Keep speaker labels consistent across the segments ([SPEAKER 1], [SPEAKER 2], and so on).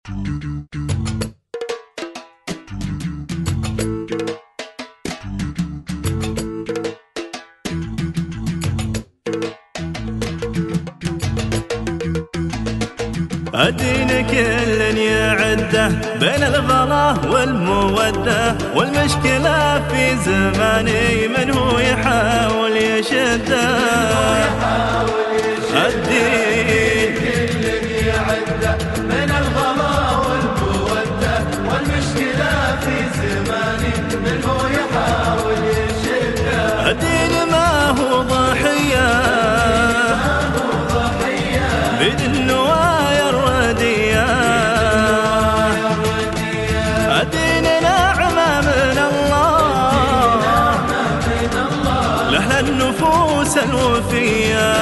[SPEAKER 1] الدين كل يعده بين الغلا والمودة، والمشكلة في زماني من هو يحاول يشده. الدين
[SPEAKER 2] كل يعده بين الغلا والمودة، والمشكلة في زماني من هو يحاول يشده.
[SPEAKER 1] الدين ما هو ضحية بيد النوايا الردية، الدين نعمة من الله لأهل النفوس الوفية.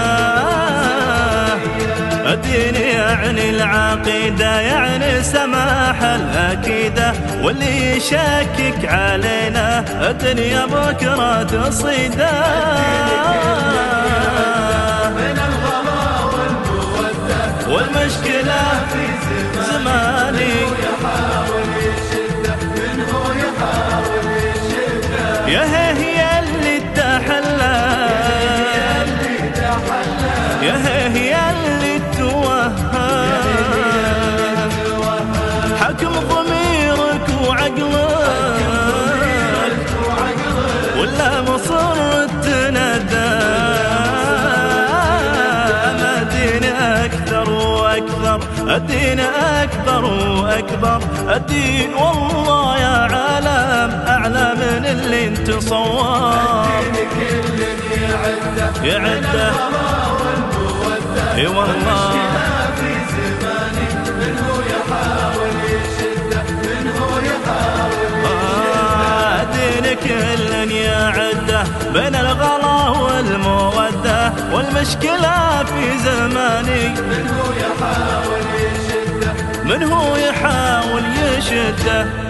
[SPEAKER 1] الدين يعني العقيدة، يعني سماح الأكيدة، واللي يشكك علينا الدنيا بكرة تصيده. والمشكلة في زماني
[SPEAKER 2] يحاول يشده، من هو يحاول يشده.
[SPEAKER 1] يا هي اللي تحلى، يا هي اللي توهى، حكم ضميرك وعقلك ولا مصر تندى. الدين أكبر وأكبر، الدين والله يا عالم أعلى من اللي انت صور.
[SPEAKER 2] الدين كل يعده
[SPEAKER 1] اي والله
[SPEAKER 2] في زماني من هو يحاول يشده، من هو يحاول يشده.
[SPEAKER 1] الدين كل يعده بين الغلا والمودة، والمشكلة في زماني
[SPEAKER 2] من هو يحاول يشده،
[SPEAKER 1] من هو يحاول يشده.